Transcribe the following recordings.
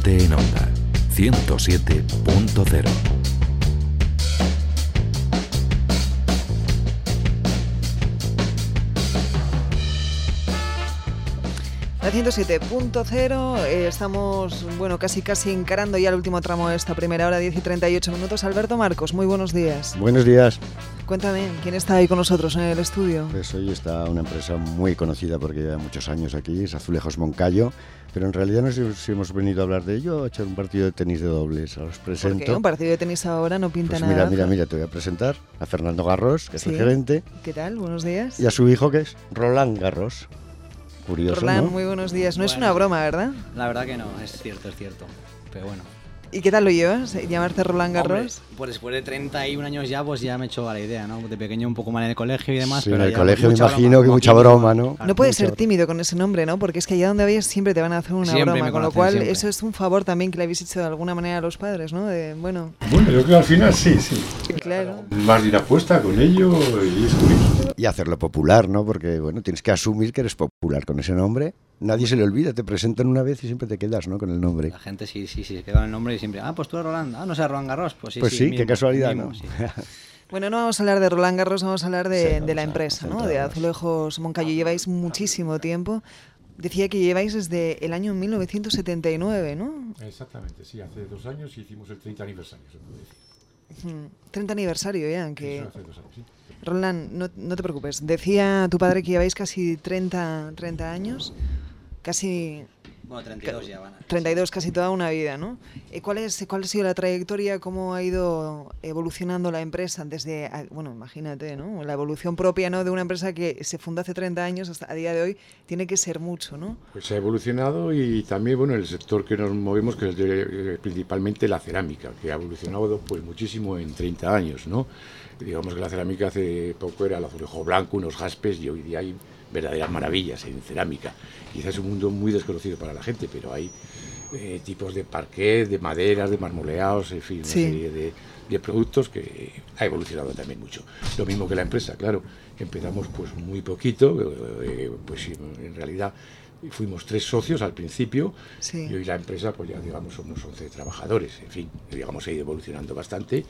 Ponte en Onda 107.0. La 107.0, estamos, casi encarando ya el último tramo de esta primera hora, 10 y 38 minutos. Alberto Marcos, muy buenos días. Buenos días. Cuéntame, ¿quién está ahí con nosotros en el estudio? Pues hoy está una empresa muy conocida porque lleva muchos años aquí, es Azulejos Moncayo, pero en realidad no sé si hemos venido a hablar de ello o a echar un partido de tenis de dobles. Os presento. ¿Por qué? Un partido de tenis ahora no pinta pues nada. Mira, te voy a presentar a Fernando Garros, que es el Sí. gerente. ¿Qué tal? Buenos días. Y a su hijo, que es Roland Garros. Curioso, Roland, ¿no? muy buenos días. No es una broma, ¿verdad? La verdad que no, es cierto, pero bueno. ¿Y qué tal lo llevas? ¿Llamarte Roland Garros? Hombre, pues después de 31 años pues ya me he hecho a la idea, ¿no? De pequeño un poco mal en el colegio y demás. Sí, pero en el ya colegio me mucha imagino que mucha poquito, broma, ¿no? No puedes mucha ser tímido con ese nombre, ¿no? Porque es que allá donde vayas siempre te van a hacer una Siempre broma, me con lo conocen, cual siempre. eso es un favor también que le habéis hecho de alguna manera a los padres, ¿no? Bueno, yo creo que al final sí. Claro. Más de ir apuesta con ello y es curioso. Y hacerlo popular, ¿no? Porque, tienes que asumir que eres popular con ese nombre. Nadie se le olvida, te presentan una vez y siempre te quedas, ¿no? Con el nombre. La gente sí, se queda en el nombre y siempre, pues tú eres Roland, no sé, Roland Garros, pues sí. Pues sí, mismo, qué casualidad, mismo, ¿no? sí. Bueno, no vamos a hablar de Roland Garros, vamos a hablar de Sí, la empresa, ¿no? De centrarnos. Azulejos Moncayo. Lleváis muchísimo tiempo. Decía que lleváis desde el año 1979, ¿no? Exactamente, sí, hace 2 años hicimos el 30 aniversario, se puede decir. 30 aniversario ya. Que... Eso hace 2 años, sí. Roland, no te preocupes. Decía tu padre que lleváis casi 30 años. Casi... Bueno, 32 ya van. 32, casi toda una vida, ¿no? ¿Cuál ha sido la trayectoria? ¿Cómo ha ido evolucionando la empresa desde, imagínate, ¿no? La evolución propia, ¿no? De una empresa que se fundó hace 30 años hasta a día de hoy tiene que ser mucho, ¿no? Pues ha evolucionado y también, el sector que nos movemos, que es principalmente la cerámica, que ha evolucionado pues muchísimo en 30 años, ¿no? Digamos que la cerámica hace poco era el azulejo blanco, unos jaspes, y hoy día hay verdaderas maravillas en cerámica. Quizás es un mundo muy desconocido para la gente, pero hay tipos de parquet, de maderas, de marmoleados, en fin, Sí. una serie de productos que ha evolucionado también mucho. Lo mismo que la empresa, claro. Empezamos pues muy poquito, pues en realidad fuimos 3 socios al principio, Sí. y hoy la empresa pues ya digamos somos 11 trabajadores, en fin, digamos ha ido evolucionando bastante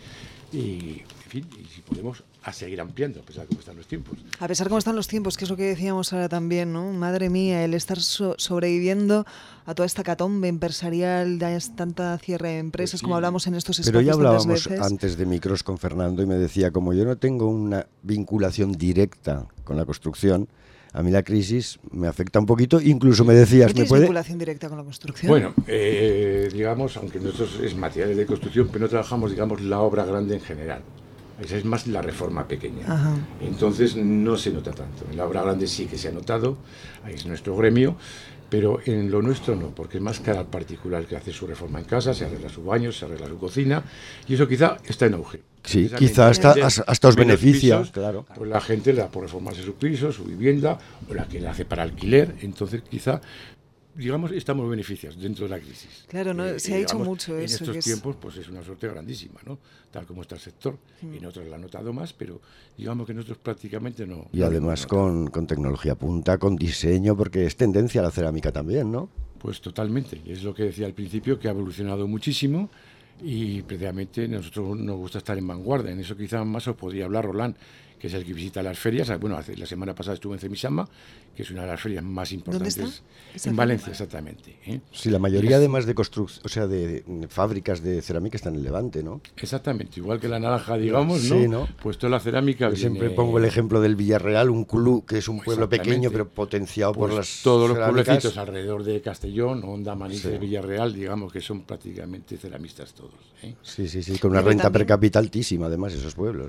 y en fin, y si podemos a seguir ampliando a pesar de cómo están los tiempos. A pesar de cómo están los tiempos, que es lo que decíamos ahora también, ¿no? Madre mía, el estar sobreviviendo a toda esta catombe empresarial, de tanta cierre de empresas, Pues sí. como hablamos en estos Pero espacios ya tantas hablábamos veces. antes de micros con Fernando y me decía, como yo no tengo una vinculación directa con la construcción, a mí la crisis me afecta un poquito, incluso me decías, ¿No ¿me tienes puede...? vinculación directa con la construcción? Bueno, digamos, aunque nosotros es materiales de construcción, pero no trabajamos, digamos, la obra grande en general. Esa es más la reforma pequeña. Ajá. Entonces no se nota tanto. En la obra grande sí que se ha notado, ahí es nuestro gremio, pero en lo nuestro no, porque es más cada particular que hace su reforma en casa, se arregla su baño, se arregla su cocina, y eso quizá está en auge. Sí, Precisamente quizá hasta os menos beneficia, pisos, claro. pues la gente le da por reformarse su piso, su vivienda, o la que la hace para alquiler, entonces quizá, digamos, estamos beneficiados dentro de la crisis. Claro, no, se ha hecho digamos, mucho en eso, estos que es- tiempos pues es una suerte grandísima, ¿no? Tal como está el sector. En otros la han notado más, pero digamos que nosotros prácticamente no. Y no además lo hemos notado. con tecnología punta, con diseño, porque es tendencia a la cerámica también, ¿no? Pues totalmente, y es lo que decía al principio, que ha evolucionado muchísimo y precisamente nosotros nos gusta estar en vanguardia. En eso quizá más os podría hablar Roland, que es el que visita las ferias. Bueno, la semana pasada estuve en Cemisama, que es una de las ferias más importantes. está? ¿Esa En feria? Valencia, exactamente. Sí, la mayoría además de construcción, o sea, de fábricas de cerámica están en Levante, ¿no? Exactamente, igual que la naranja, digamos, Sí, ¿no? ¿no? Pues toda la cerámica Yo siempre viene- pongo el ejemplo del Villarreal, un club que es un pueblo Exactamente. pequeño pero potenciado por Pues las todos los cerámicas. pueblecitos alrededor de Castellón, Honda, Manises, Sí. Villarreal, digamos que son prácticamente ceramistas todos. Sí, con una Pero renta también- per cápita altísima, además, esos pueblos.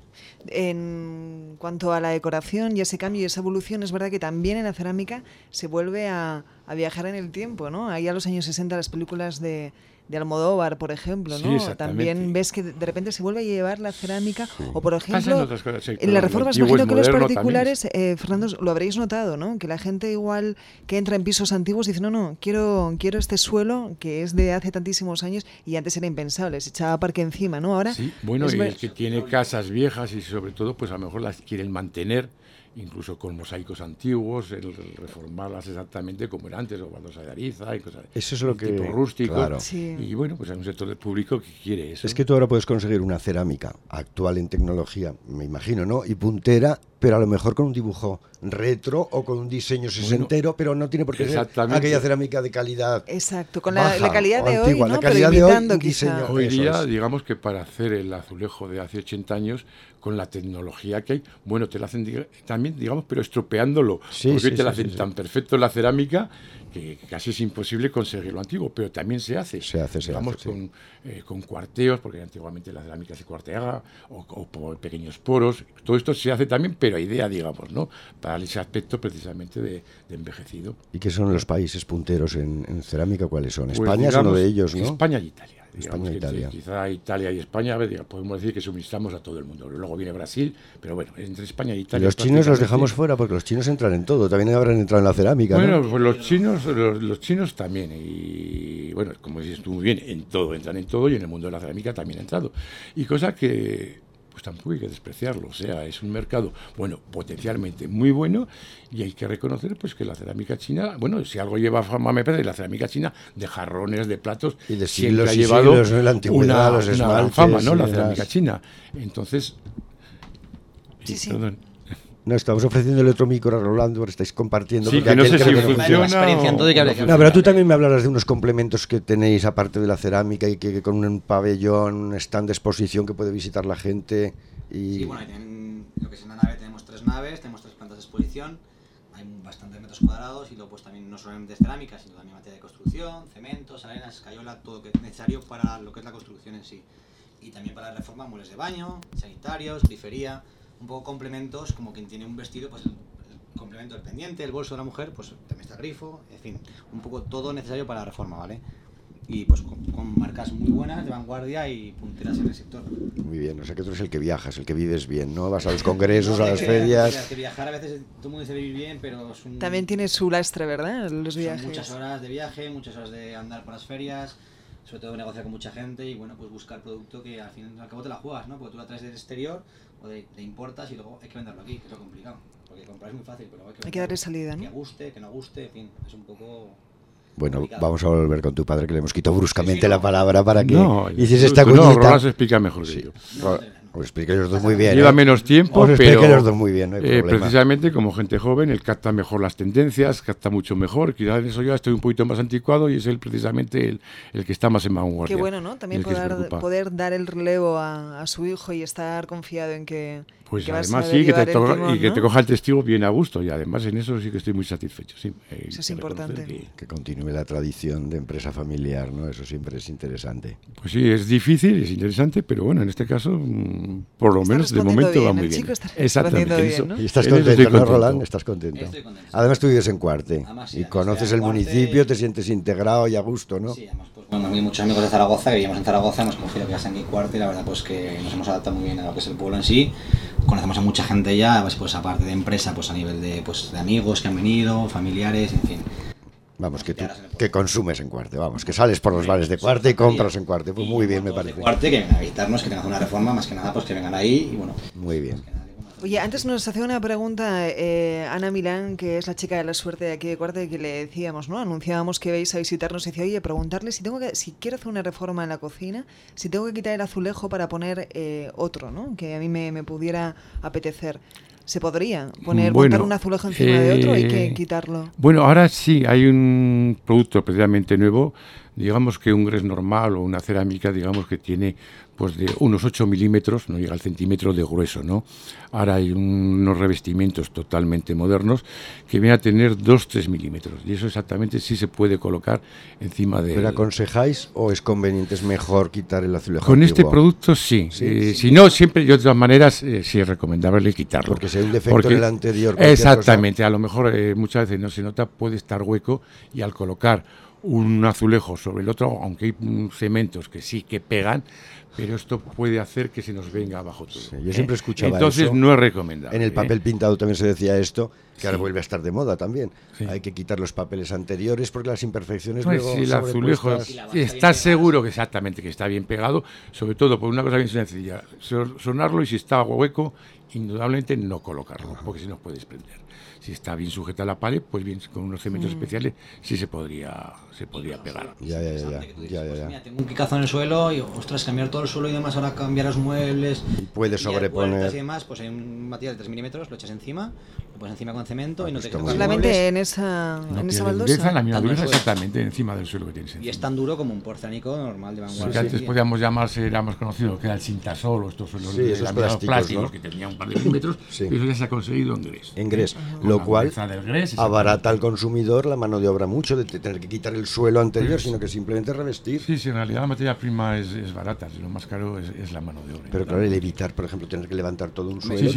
En cuanto a la decoración y ese cambio y esa evolución, es verdad que también en la cerámica se vuelve a viajar en el tiempo, ¿no? Ahí a los años 60 las películas de Almodóvar, por ejemplo, Sí, ¿no? exactamente. También ves que de repente se vuelve a llevar la cerámica, o por Pasan ejemplo, otras cosas, sí, en claro, las lo reformas, antiguo imagino es que los moderno particulares, Fernando, lo habréis notado, ¿no? Que la gente igual que entra en pisos antiguos dice, no, quiero este suelo que es de hace tantísimos años y antes era impensable, se echaba parque encima, ¿no? Ahora Sí, bueno, es y ver- el que tiene casas viejas y sobre todo, pues a lo mejor las quieren mantener incluso con mosaicos antiguos, el reformarlas exactamente como era antes, o baldosas de ariza y cosas eso es lo que, tipo rústico. Claro. Sí. Y bueno, pues hay un sector del público que quiere eso. Es que tú ahora puedes conseguir una cerámica actual en tecnología, me imagino, ¿no? Y puntera, pero a lo mejor con un dibujo retro o con un diseño sesentero, pero no tiene por qué ser aquella cerámica de calidad. Exacto, con baja, la calidad de antigua, hoy, ¿no? la calidad pero imitando de hoy, quizá. diseño. Hoy Eso día, es. digamos que para hacer el azulejo de hace 80 años, con la tecnología que hay, bueno, te la hacen también, digamos, pero estropeándolo. Sí, porque sí, te la sí, hacen sí, tan perfecto la cerámica que casi es imposible conseguir lo antiguo, pero también se hace. Digamos, sí. con cuarteos, porque antiguamente la cerámica se cuarteaba, o por pequeños poros. Todo esto se hace también, pero a idea, digamos, ¿no? Para darle ese aspecto precisamente de envejecido. ¿Y qué son los países punteros en cerámica? ¿Cuáles son? Pues, España es uno de ellos, ¿no? España y Italia. España e Italia. Quizá Italia y España, podemos decir que suministramos a todo el mundo. Luego viene Brasil, pero bueno, entre España y Italia. Y los chinos los dejamos fuera porque los chinos entran en todo. También habrán entrado en la cerámica. Bueno, ¿no? pues los chinos también. Y bueno, como dices tú muy bien, en todo, entran en todo y en el mundo de la cerámica también ha entrado. Y cosa que pues tampoco hay que despreciarlo, o sea, es un mercado, bueno, potencialmente muy bueno, y hay que reconocer pues que la cerámica china, bueno, si algo lleva fama, me parece, la cerámica china de jarrones, de platos, y de siempre siglos ha llevado siglos, ¿no? La antigüedad, los una gran esmaltes, fama, ¿no? La cerámica china. Entonces, Sí. perdón. No, estamos ofreciéndole otro micro a Rolando, ahora estáis compartiendo. Sí, que no sé si funciona. No, pero tú también me hablarás de unos complementos que tenéis aparte de la cerámica y que con un pabellón, un stand de exposición que puede visitar la gente. Y... Sí, bueno, en lo que es en la nave tenemos 3 naves, tenemos 3 plantas de exposición, hay bastantes metros cuadrados y luego pues también no solamente es cerámica, sino también materia de construcción, cementos, arenas, escayola, todo lo que es necesario para lo que es la construcción en sí. Y también para la reforma, muebles de baño, sanitarios, grifería, un poco complementos, como quien tiene un vestido, pues el complemento del pendiente, el bolso de la mujer, pues también está el grifo, en fin, un poco todo necesario para la reforma, ¿vale? Y pues con marcas muy buenas, de vanguardia y punteras en el sector. Muy bien, o sea que tú eres el que viajas, el que vives bien, ¿no? Vas a los congresos, a las ferias. Que viajar a veces todo el mundo dice vivir bien, pero es un... También tiene su lastre, ¿verdad? Los viajes. Son muchas horas de viaje, muchas horas de andar por las ferias, sobre todo negociar con mucha gente y bueno, pues buscar producto que al fin y al cabo te la juegas, ¿no? Porque tú la traes del exterior o de importas y luego hay que venderlo aquí, que es lo complicado. Porque comprar es muy fácil, pero hay que darle salida, ¿no? Que guste, que no guste, en fin, es un poco... Bueno, complicado. vamos a volver con tu padre, que le hemos quitado bruscamente la palabra para que hiciese esta cuñita. No, Roland se explica mejor que yo. Os expliqué los dos muy bien. Lleva menos tiempo, os pero los dos muy bien, no hay problema. Precisamente como gente joven, él capta mejor las tendencias, capta mucho mejor. Quizás en eso yo estoy un poquito más anticuado y es él precisamente el que está más en vanguardia. Qué bueno, ¿no? También poder dar el relevo a su hijo y estar confiado en que... Pues que además sí, que te coja el testigo bien a gusto y además en eso sí que estoy muy satisfecho. Sí, eso es importante. Que continúe la tradición de empresa familiar, ¿no? Eso siempre es interesante. Pues sí, es difícil, es interesante, pero bueno, en este caso, por lo menos de momento bien, va muy bien. Exactamente. Bien, ¿no? Y estás contento, ¿no, Roland? Estás contento. Estoy contento. Además tú vives en Cuarte además, sí, y conoces el municipio, te sientes integrado y a gusto, ¿no? Sí, además, pues bueno, hay muchos amigos de Zaragoza que vivíamos en Zaragoza, hemos cogido casa en Cuarte y la verdad pues que nos hemos adaptado muy bien a lo que es el pueblo en sí. Conocemos a mucha gente ya, pues aparte de empresa, pues a nivel de amigos que han venido, familiares, en fin. Vamos, que consumes en Cuarte, vamos, que sales por los bares de Cuarte y compras en Cuarte. Pues muy bien, me parece. De Cuarte, que vengan a visitarnos, que tengan una reforma, más que nada, pues que vengan ahí y bueno. Muy bien. Oye, antes nos hacía una pregunta Ana Milán, que es la chica de la suerte de aquí de Cuarte, que le decíamos, ¿no? Anunciábamos que vais a visitarnos y decía, oye, preguntarle si quiero hacer una reforma en la cocina, si tengo que quitar el azulejo para poner otro, ¿no? Que a mí me pudiera apetecer. ¿Se podría montar un azulejo encima de otro? ¿Hay que quitarlo? Bueno, ahora sí, hay un producto precisamente nuevo, digamos que un gres normal o una cerámica, digamos que tiene pues de unos 8 milímetros, no llega al centímetro de grueso, ¿no? Ahora hay unos revestimientos totalmente modernos que vienen a tener 2-3 milímetros y eso exactamente sí se puede colocar encima de... ¿Pero aconsejáis o es conveniente, es mejor quitar el azulejo Con antiguo? este producto sí. Si no, siempre, de todas maneras, sí es recomendable quitarlo. Porque si hay un defecto en el anterior... Exactamente, a lo mejor muchas veces no se nota, puede estar hueco y al colocar un azulejo sobre el otro, aunque hay cementos que sí que pegan, pero esto puede hacer que se nos venga abajo todo. Sí, yo siempre escuchaba Entonces eso. No es recomendable. En el papel pintado también se decía esto, que ahora Sí. vuelve a estar de moda también. Sí. Hay que quitar los papeles anteriores porque las imperfecciones Pues luego si el azulejo está seguro que exactamente que está bien pegado, sobre todo por una cosa bien sencilla, sonarlo y si está hueco, indudablemente no colocarlo, porque si no puede desprender. Si está bien sujeta a la pared, pues bien, con unos cementos especiales sí se podría pegar. Ya. Mira, tengo un picazo en el suelo y, ostras, cambiar todo el suelo y demás, ahora cambiar los muebles. Y puedes sobreponer. Y demás, pues hay un material de 3 milímetros, lo echas encima, lo pones encima con cemento y no te queda. Solamente en esa baldosa. La misma dureza exactamente encima del suelo que tienes encima. Y es tan duro como un porcelánico normal de vanguardia. Porque antes podíamos llamarse, era más conocido que era el cintasol o estos suelos de plásticos, ¿no? que tenían un par de milímetros, y eso ya se ha conseguido en grés. En grés, lo cual abarata al consumidor la mano de obra mucho, de tener que quitar el suelo anterior, sino que simplemente revestir. Sí, en realidad la materia prima es barata, lo más caro es la mano de obra. Pero claro, el evitar, por ejemplo, tener que levantar todo un suelo,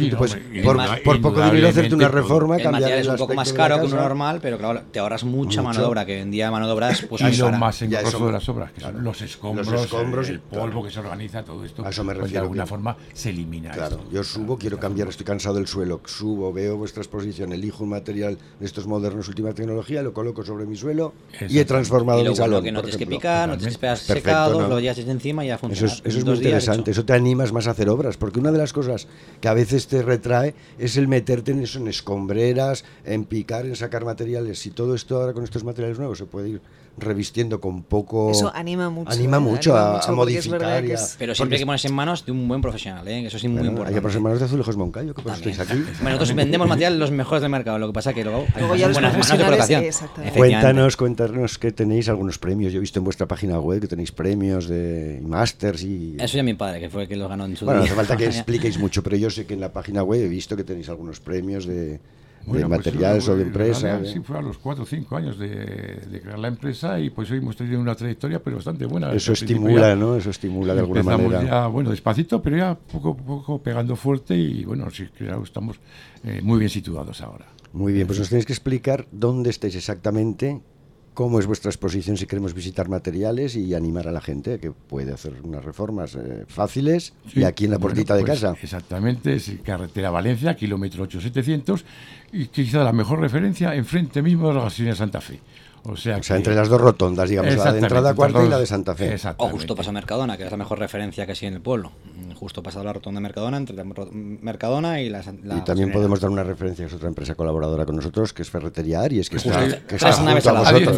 por poco dinero hacerte una reforma, el material es un poco más caro que uno normal, pero claro, te ahorras mucha mano de obra, que en día mano de obra es pues y lo más engorroso de las obras, que son los escombros, el polvo que se organiza, todo esto, a eso me refiero, pues de alguna forma se elimina. Claro, yo subo, quiero cambiar, estoy cansado del suelo, subo, veo vuestra exposición, elijo un material de estos modernos, última tecnología, lo coloco sobre mi suelo y he transformado mi salón. Que no tienes que picar, no tienes que esperar secado, lo llevas encima y ya funciona. Eso es muy interesante, eso te animas más a hacer obras, porque una de las cosas que a veces te retrae es el meterte en eso, en escombreras, en picar, en sacar materiales. Y todo esto ahora con estos materiales nuevos se puede ir revistiendo con poco. Eso anima mucho. Anima mucho a modificar. Pero siempre hay que ponerse en manos de un buen profesional, ¿eh? Eso es muy importante. Hay que ponerse en manos de Azulejos Moncayo, que estáis aquí. Bueno, nosotros vendemos materiales los mejores del mercado, lo que pasa que luego ya los buenas manos de colocación. Cuéntanos que tenéis algunos premios. Yo he visto en vuestra página web que tenéis premios de másters y. Eso ya mi padre, que fue el que los ganó en su día. No hace falta que expliquéis mucho, pero yo sé que en la página web he visto que tenéis algunos premios de materiales o de empresa. Sí, fue a los 4 o 5 años de crear la empresa y pues hoy hemos tenido una trayectoria pero bastante buena. Eso estimula, ¿no? Eso estimula de alguna manera. Ya, despacito, pero ya poco a poco pegando fuerte y sí, claro, estamos muy bien situados ahora. Muy bien, pues nos tenéis que explicar dónde estáis exactamente, cómo es vuestra exposición si queremos visitar materiales y animar a la gente que puede hacer unas reformas fáciles y aquí en la puertita de casa. Exactamente, es carretera Valencia, kilómetro 8700 y quizá la mejor referencia enfrente mismo de la gasolina Santa Fe. O sea, entre las dos rotondas, digamos, la de entrada cuarta y la de Santa Fe. O justo pasa Mercadona, que es la mejor referencia que sí en el pueblo. Justo pasado la rotonda de Mercadona, entre la Mercadona y la y también podemos dar una referencia, que es otra empresa colaboradora con nosotros, que es Ferretería Aries, que está junto a vosotros.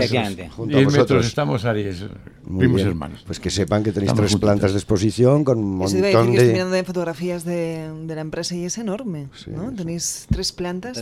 10 metros estamos Aries, primos hermanos. Pues que sepan que tenéis 3 plantas de exposición con un montón de... Estoy mirando de fotografías de la empresa y es enorme, ¿no? Tenéis 3 plantas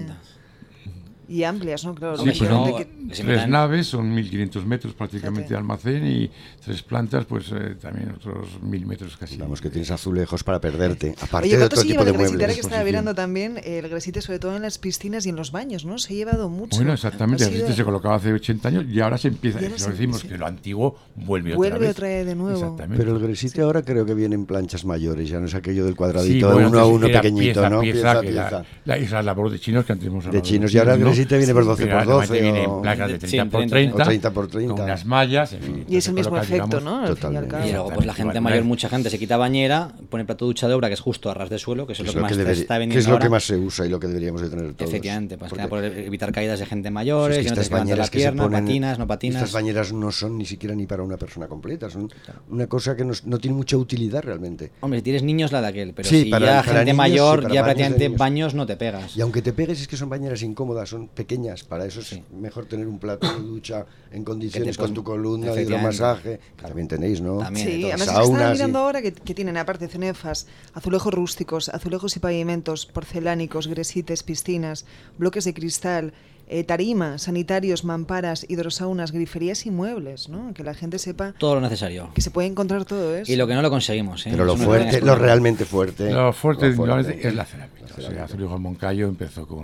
y amplias, ¿no? Claro, sí, pero 3 naves, son 1.500 metros prácticamente de almacén y 3 plantas, pues también otros 1.000 metros casi. Vamos, que tienes azulejos para perderte, aparte de otro tipo de muebles. Que estaba mirando también el gresite, sobre todo en las piscinas y en los baños, ¿no? Se ha llevado mucho. Bueno, exactamente, el gresite se colocaba hace 80 años y ahora se empieza, lo decimos que lo antiguo vuelve otra vez de nuevo. Pero el gresite ahora creo que viene en planchas mayores, ya no es aquello del cuadradito de 1 a 1 pequeñito, ¿no? Pieza. Esa labor de chinos que antes hemos hablado. De chinos, y ahora el gresite viene por 12x12. Viene en placas de 30x30, o 30x30, con unas mallas, en fin. Y es el mismo efecto, ¿no? Y luego pues la gente mayor, mucha gente se quita bañera, pone plato de ducha de obra que es justo a ras de suelo, que eso es lo que más está vendiendo. Que es lo que más se usa y lo que deberíamos de tener todos. Efectivamente, pues por evitar caídas de gente mayores, que no te levantas la pierna, patinas, no patinas. Estas bañeras no son ni siquiera ni para una persona completa, son una cosa que no tiene mucha utilidad realmente. Hombre, si tienes niños la de aquel, pero si ya gente mayor, ya prácticamente baños no te pegas. Y aunque te pegues es que son bañeras incómodas, son pequeñas, para eso es mejor tener un plato de ducha en condiciones con tu columna de hidromasaje, que también tenéis, ¿no? Sí, además están mirando ahora que tienen aparte cenefas, azulejos rústicos, azulejos y pavimentos, porcelánicos, gresites, piscinas, bloques de cristal, tarima, sanitarios, mamparas, hidrosaunas, griferías y muebles, ¿no? Que la gente sepa todo lo necesario, que se puede encontrar todo eso. Y lo que no lo conseguimos, ¿eh? Pero lo fuerte, lo realmente fuerte. Lo fuerte es la cerámica. O sea, Azulejos Moncayo empezó con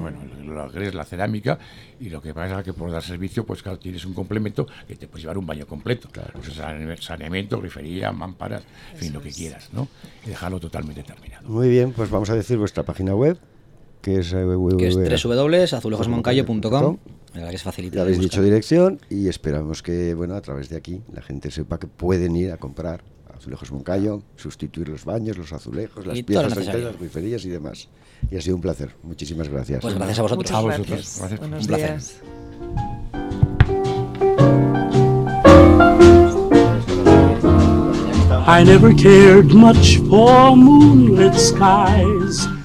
la cerámica, y lo que pasa es que por dar servicio, pues claro, tienes un complemento que te puedes llevar un baño completo. Claro. Pues, saneamiento, grifería, mamparas, en fin, lo que quieras, ¿no? Y dejarlo totalmente terminado. Muy bien, pues vamos a decir vuestra página web, que es www.azulejosmoncayo.com. La verdad que es facilita. Ya habéis dicho dirección y esperamos que, bueno, a través de aquí la gente sepa que pueden ir a comprar Azulejos Moncayo, sustituir los baños, los azulejos, las piezas enteras, las griferías y demás. Y ha sido un placer. Muchísimas gracias. Pues gracias a vosotros. Muchas gracias. Buenos un placer. días. I never cared much for moonlit skies.